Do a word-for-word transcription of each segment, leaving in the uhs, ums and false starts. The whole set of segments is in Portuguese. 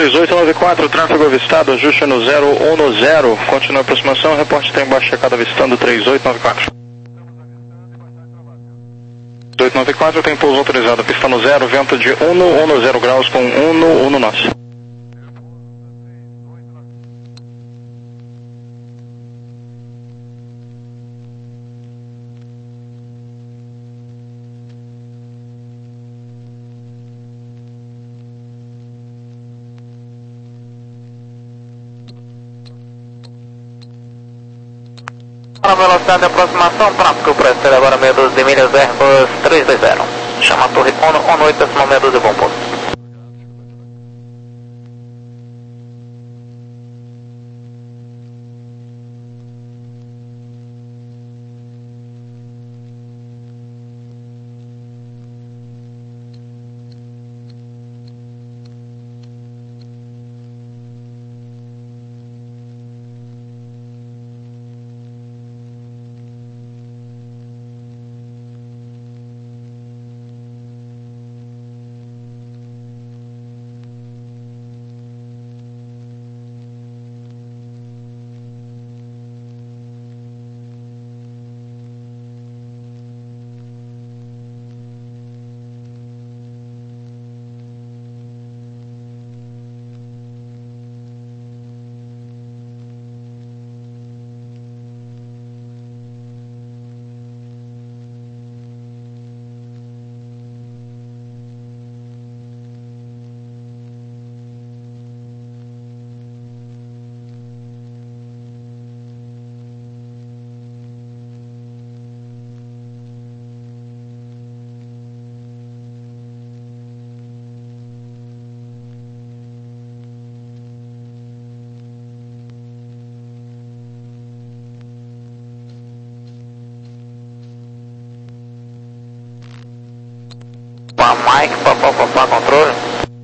três oito nove quatro, tráfego avistado, ajuste no zero um no zero, continua a aproximação, reporte tem embaixo checado avistando três oito nove quatro. três oito nove quatro tem pouso autorizado, pista no zero, vento de um no um no zero graus com um no um no nosso. Para a velocidade de aproximação, tráfego para ser agora meia dúzia de milhas Airbus três dois zero. Chama a torre Ono, Ono oito, decimal meia dúzia, bom pouso. Mike, papá, papá, controle.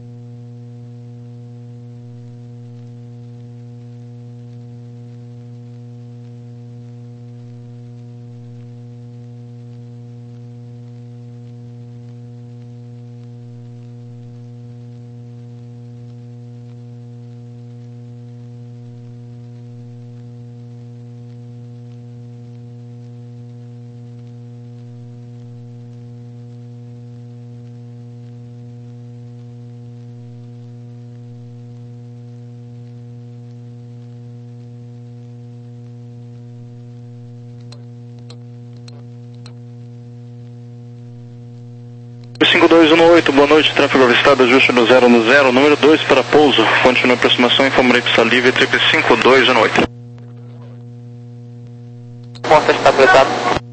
cinco dois um oito, boa noite, tráfego avistado, ajuste no zero no zero, número dois para pouso, continua a aproximação, informarei pista livre, triple cinco dois um oito. Ponto estabilizado.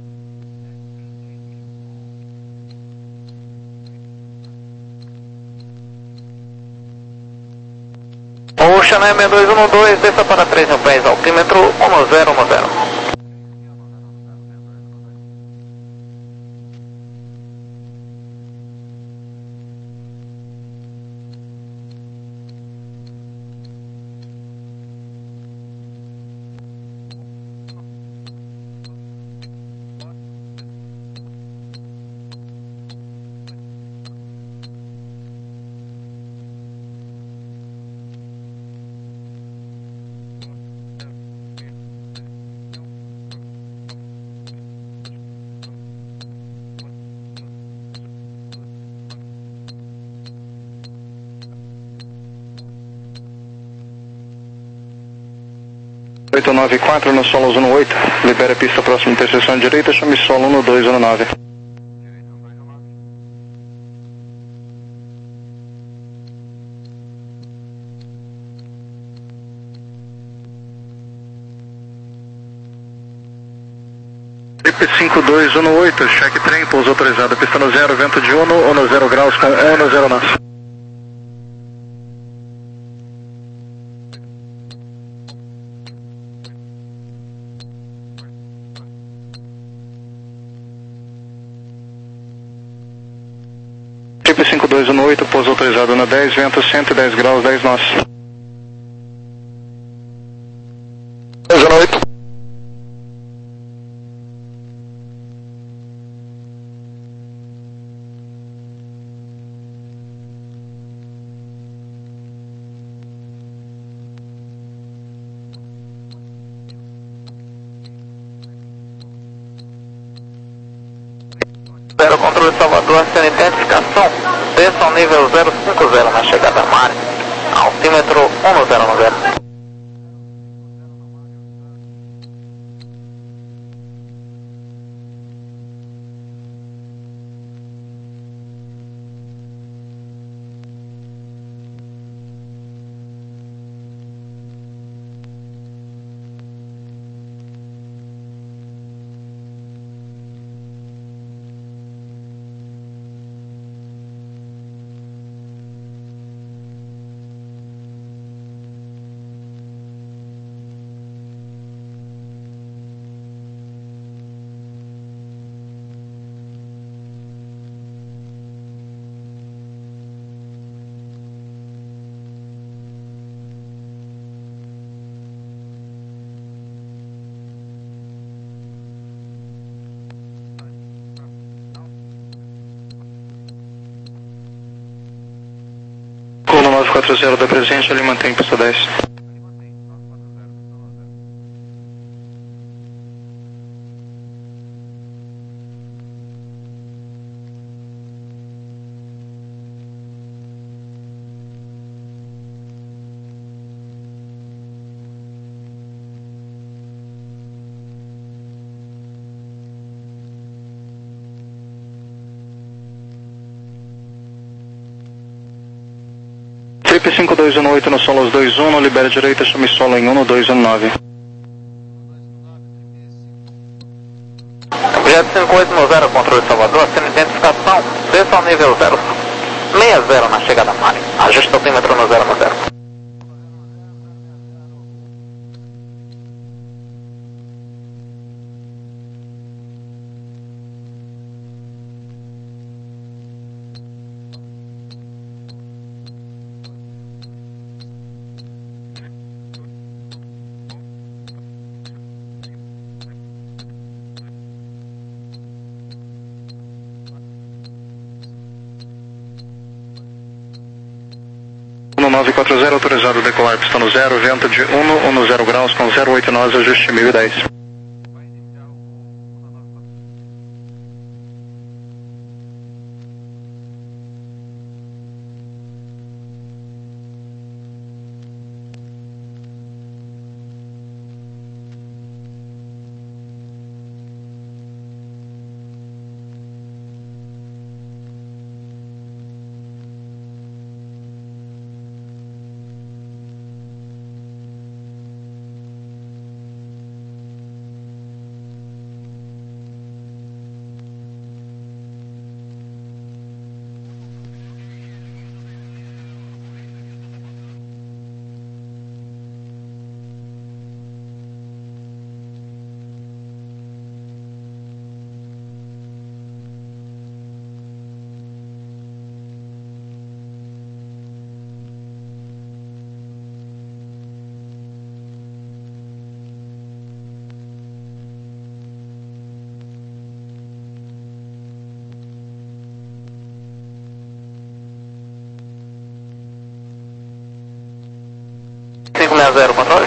Ocean M dois um dois, desça para três no pés, altímetro um zero um zero. oito nove quatro no solo um oito, libera a pista próxima interseção direita, chame solo um dois um nove. Triple cinco dois um oito, cheque trem, pouso autorizado, pista no zero, vento de um no zero graus com um no zero nosso. Triple cinco dois um oito, pouso autorizado na dez, vento cento e dez graus, dez nós. dez um oito. controle de Salvador, sem identificação. Desça ao nível zero cinco zero na chegada à área. Altímetro um zero nove zero. nove quatro zero da presente, ele mantém pista dez. Trip cinco dois um oito no solo dois um, libera direita, chame solo em um dois um nove. Objeto cinco oito um zero, controle de Salvador, sem identificação, desça ao nível zero seis zero na chegada à área. Ajuste o altímetro no zero zero. nove quatro zero, autorizado a decolar, pista no zero, vento de um no zero graus com zero oito nós, ajuste mil e dez. cinco seis zero, controle.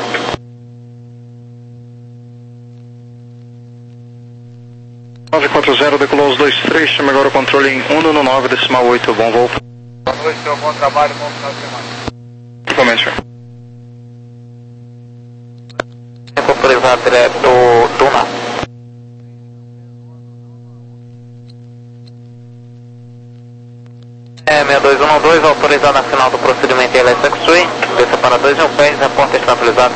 nove quatro zero, decolou os dois três, chama agora o controle em um no nove, decimal oito, bom voo. Boa noite, senhor, bom trabalho, bom final de semana. Igualmente, senhor. Autorizado direto Duna. É, seis dois um dois, autorizado na final do procedimento L S X-Ray, desça para dois mil pés, reporte estabilizado.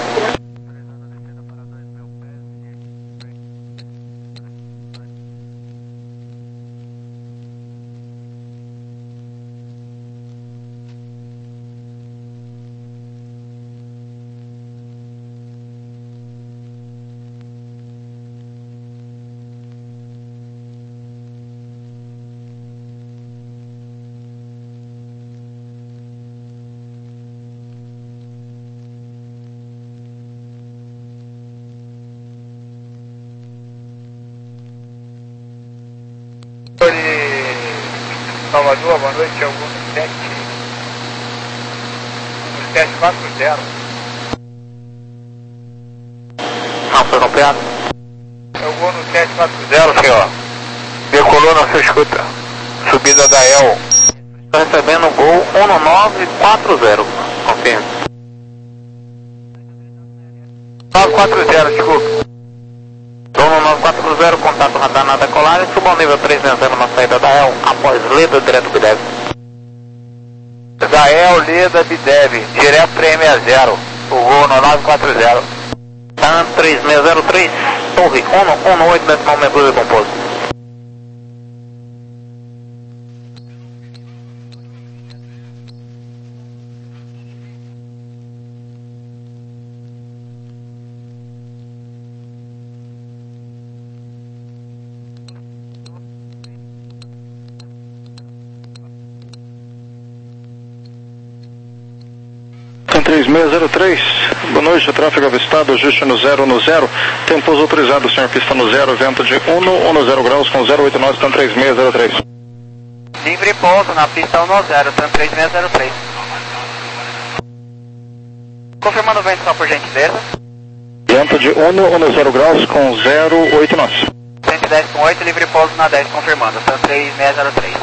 Salvador, boa noite, é o Uno sete quatro zero. Não, foi copiado. É o Uno sete quatro zero, senhor. Decolou na sua escuta. Subida da El. Estou recebendo o gol um nove quatro zero. Confirme. nove quatro zero, desculpe. um nove quatro zero, contato radar na decolagem, suba ao nível três sessenta na saída da El, após Leda, direto Bidev. Da El, Leda, Bidev, direto três seis zero, o gol no nove quatro zero. TAM três seis zero três, torre um um oito, decimal meia de composto. três seis zero três, boa noite, tráfego avistado, ajuste no zero no zero, tem pouso autorizado, senhor, pista no zero, vento de um zero graus com zero oito nove, TAM três seis zero três. Livre pouso na pista um zero, TAM três seis zero três. Confirmando o vento só por gentileza. Vento de um zero graus com zero oito nove. cento e dez com oito, livre pouso na dez, confirmando, TAM três seis zero três.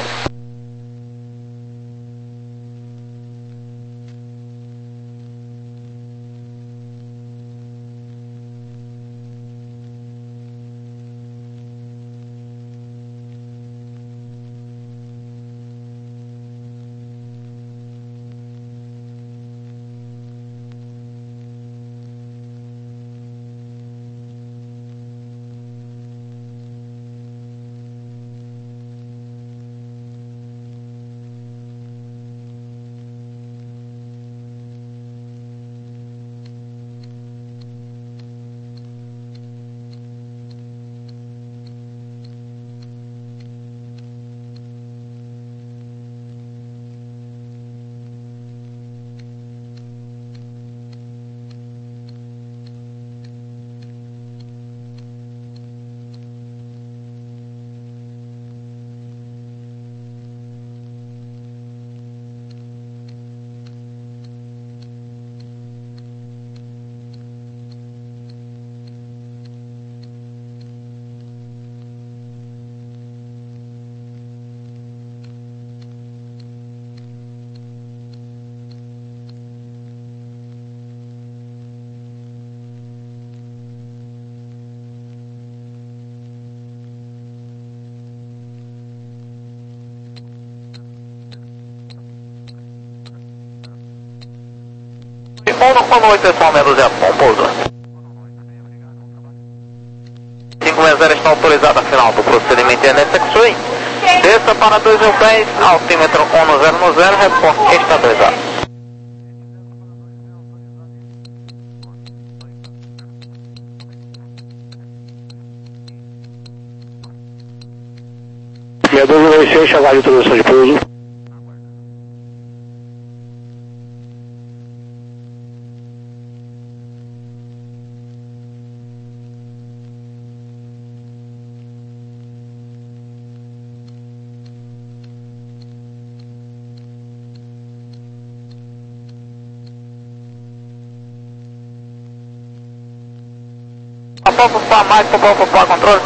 um oito, decimal meia dúzia, bom pouso. cinco seis zero está autorizado a final do procedimento N S X-Ray. Desça para dois mil pés, altímetro um zero no zero, reporte estabilizado. Meia dúzia vai ser chamada de autorização de pouso. Popó, popó, mais, popó, popó, controle.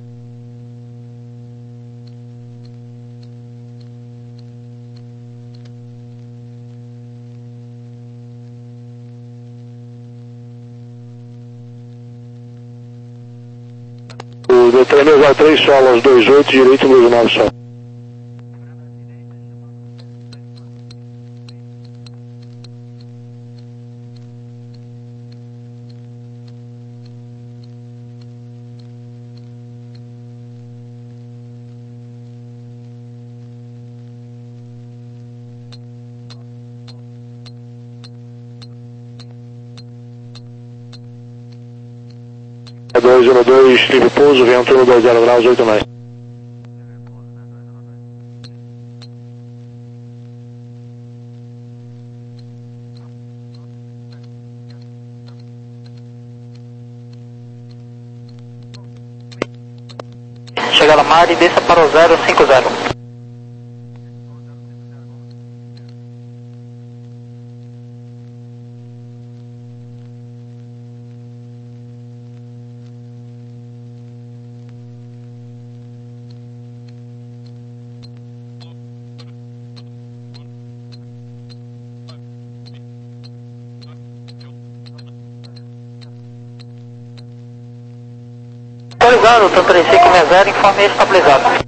O Detran zero três, solo aos dois oito, direito dois nove solo. dois zero dois, livre pouso, vento um dois zero graus, oito mais. Chegada mar e desça para o zero cinco zero. estabilizado, tanto três cinco seis zero, informe estabilizado.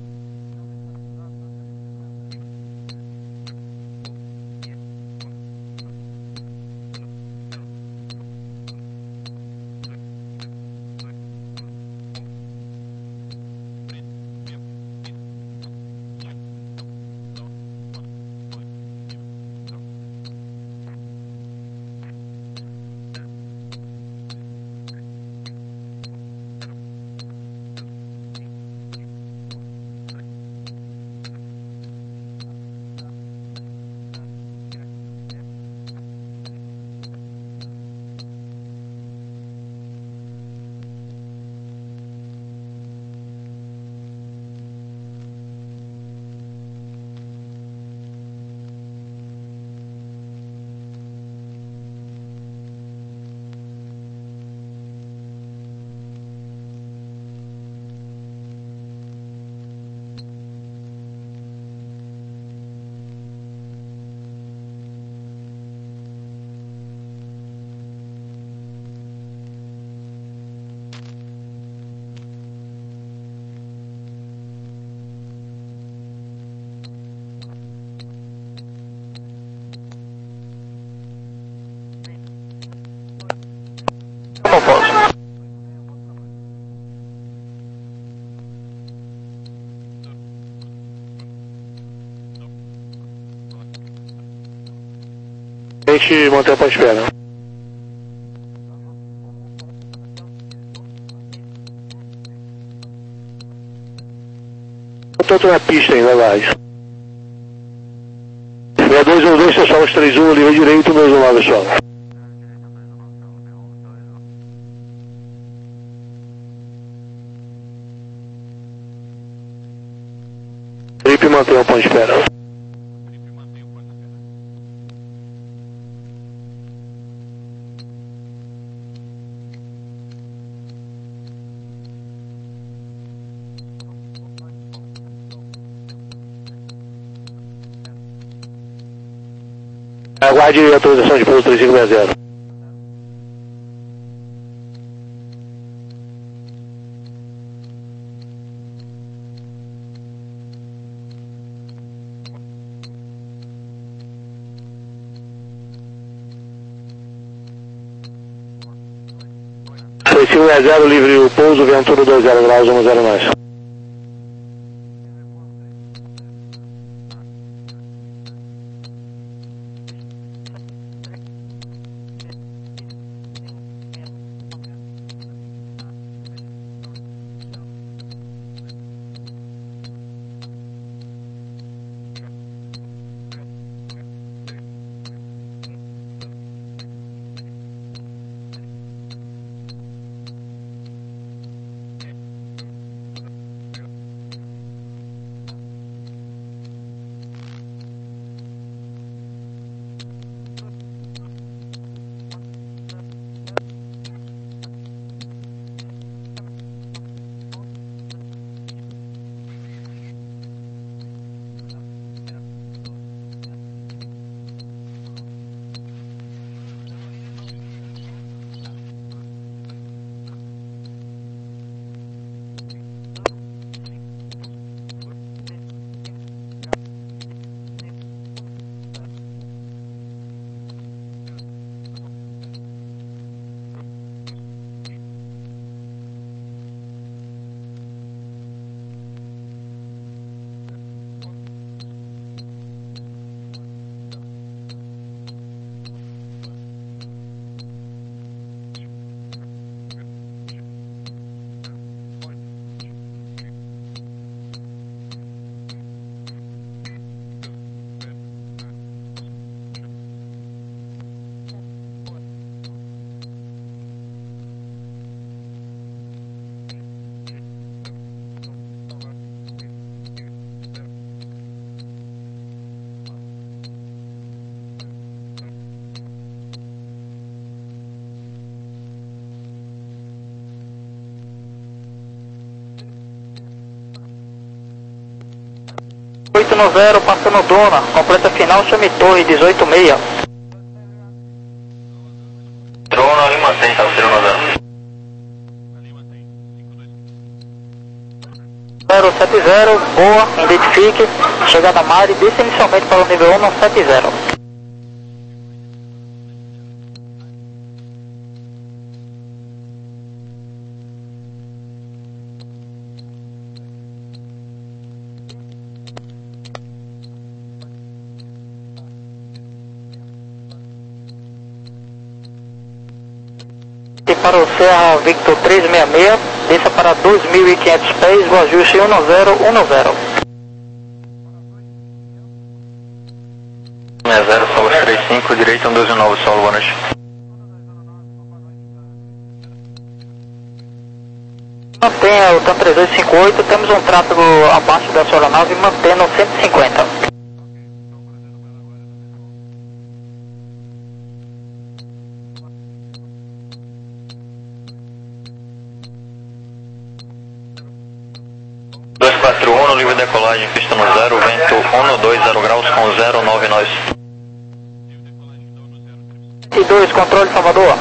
A gente mantém a ponte espera. Tanto na pista ainda, guys. seis dois um dois, pessoal, três um, livre direito, dois um nove, pessoal. Felipe mantém a ponte espera. Aguarde a atualização de pouso três cinco seis zero. três cinco seis zero, livre o pouso, Ventura dois zero graus, um zero nós. oito no zero, passando Dona, completa final, chame Torre, dezoito seis. Drona, Lima cem, tá, zero no zero. sete zero, boa, identifique, chegada Mari, desça inicialmente para o nível um sete zero. E para o Serra Victor trezentos e sessenta e seis, desça para dois mil e quinhentos pés, o ajuste um zero um zero. sessenta, solo trinta e cinco, direito um dois nove, solo, boa noite. Mantenha o TAM três dois cinco oito, temos um tráfego abaixo da sua nave, mantendo cento e cinquenta. dois quatro um, livre decolagem, pista no zero, vento um dois zero graus com zero nove nós. E dois, controle Salvador.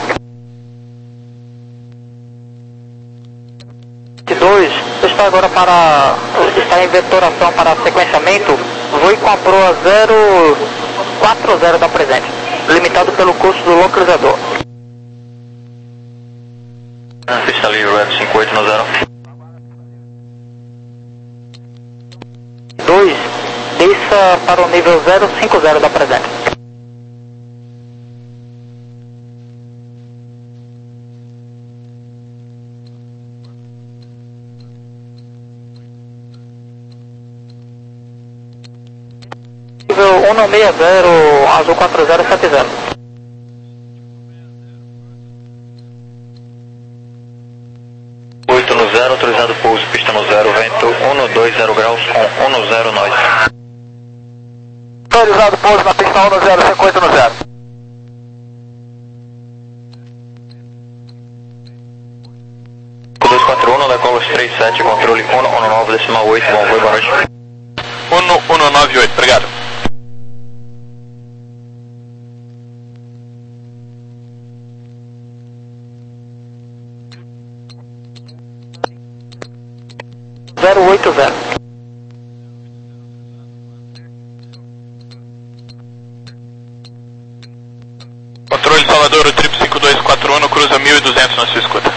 E dois, está agora para, está em vetoração para sequenciamento, voe com a proa zero quatro zero da presente, limitado pelo custo do localizador. Pista livre, web cinco oito no zero. dois, desça para o nível zero cinco zero da presente. Nível um seis zero, azul quatro zero sete zero. oito no zero, autorizado pouso, pista no zero, vento um dois zero graus com um zero nós. Autorizado pouso na pista um zero, cinco oito no zero. dois quatro um, decolos três sete, controle um um nove, decimal oito, bom voo, boa noite. um um nove oito, obrigado. zero oito zero. Controle Salvador, o trip cinco dois quatro um, cruza mil e duzentos na sua escuta.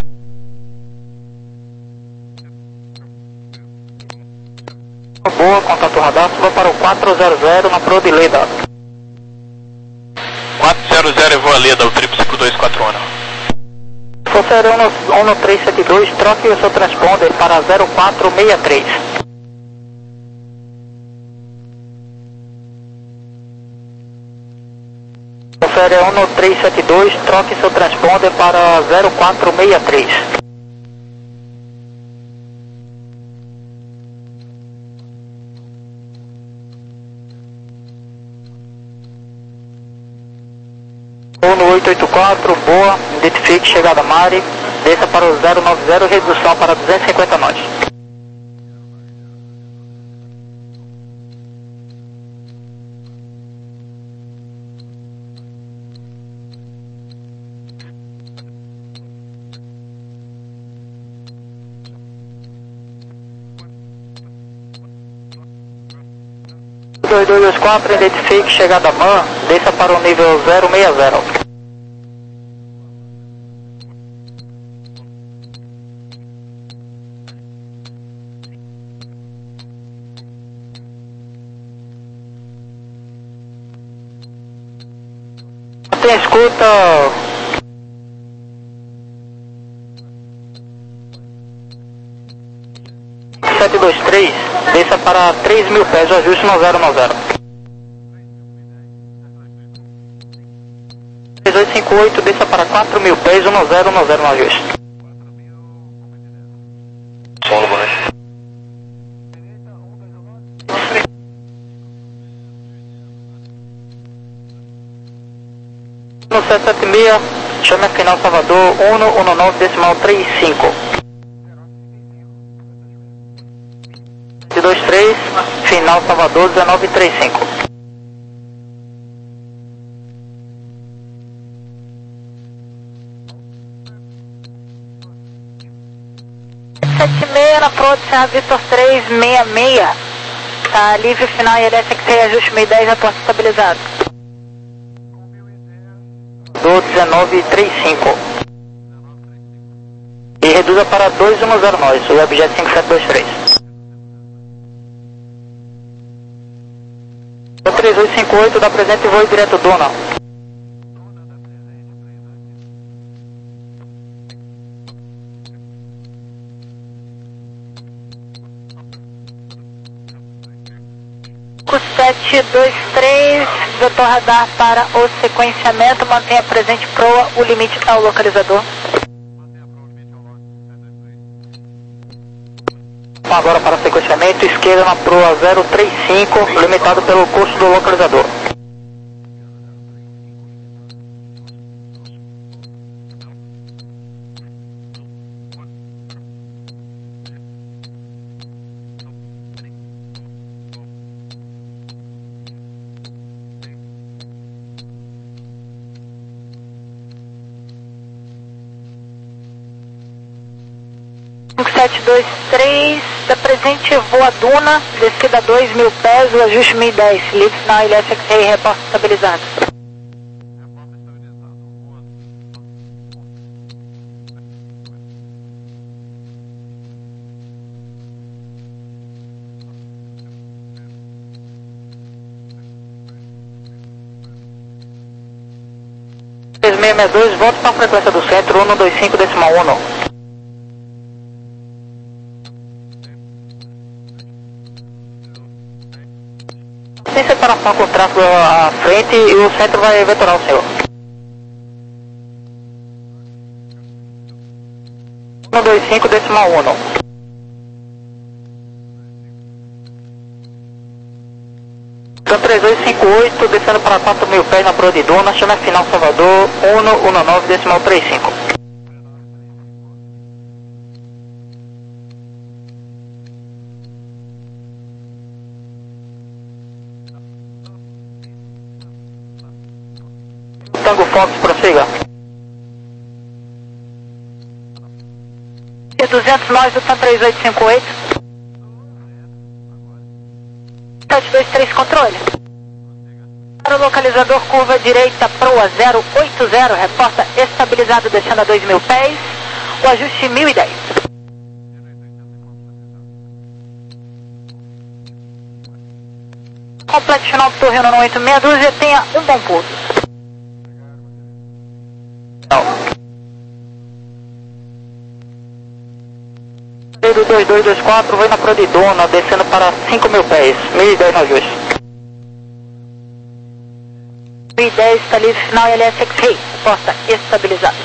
Boa, contato radar, suba para o quatro zero zero na proa de Leda. quatro zero zero, voa Leda, o trip cinco dois quatro um. Força um três sete dois, troque o seu transponder para zero quatro seis três. Confere um três sete dois, troque seu transponder para zero quatro seis três. um oito oito quatro, boa, identifique chegada Mari, desça para o zero nove zero, redução para duzentos e cinquenta nós. dois dois dois quatro, identifique chegada M A N, desça para o nível zero seis zero. Tem escuta. sete dois três, desça para três mil pés, o ajuste no zero no zero. três oito cinco oito, desça para quatro mil pés, um zero no zero no ajuste. Solo, boa noite. No sete sete seis, chame a final Salvador um um nove decimal trinta e cinco. sete dois três, final Salvador dezenove trinta e cinco. sete seis na proa de Serra Vitor três seis seis. Tá livre final I L S X seis, ajuste mil e dez, reporte estabilizado. Do dezenove trinta e cinco. E reduza para dois um zero nós, o objeto cinco sete dois três. três oito cinco oito, dá presente e voo direto Duna. sete dois três, vetor radar para o sequenciamento, mantenha presente proa, o limite ao localizador. Agora para sequenciamento, esquerda na proa zero três cinco, limitado pelo curso do localizador. cinco sete dois três, da presente voa Duna, descida dois mil pés, o ajuste mil e dez, livre final I L S X seis, reporte estabilizado. três seis seis dois, volta para a frequência do centro, um dois cinco decimal um. Tem separação com o tráfego à frente e o centro vai vetorar o senhor. um dois cinco decimal um. Então três oito cinco oito, descendo para quatro mil pés na proa de Duna, chama final Salvador, um um nove decimal trinta e cinco. Tango Fox, prossiga. E duzentos nós do TAM três oito cinco oito. sete dois três, controle. Para o localizador, curva direita, proa zero oito zero, reporta estabilizado descendo a dois mil pés, o ajuste mil e dez. Complete final do Torre um oito meia dúzia, tenha um bom pouso. Do dois dois dois quatro, vai na proa de Duna, descendo para cinco mil pés, mil e dez no ajuste. mil e dez, está livre, final I L S X seis, posta estabilizado.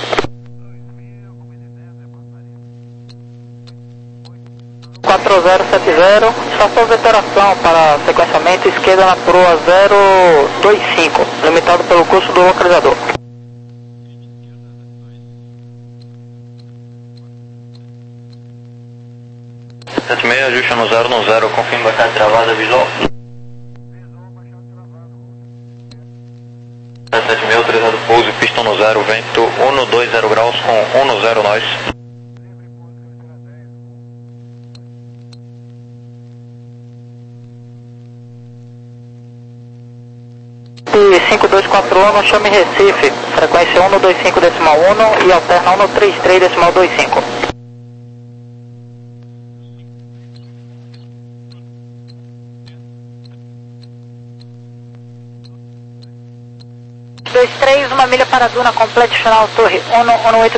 quatro zero sete zero, faça veteração para sequenciamento, esquerda na proa zero dois cinco, limitado pelo curso do localizador. sete seis, ajuste no zero no zero, confirme baixada travada visual. sete seis, autorizado pouso, pistão no zero, vento um dois zero graus com um zero nós. E cinco dois quatro um, chame Recife, frequência um dois cinco decimal um e alterna um três três decimal vinte e cinco. dois três, uma milha para Duna, complete final Torre um um oito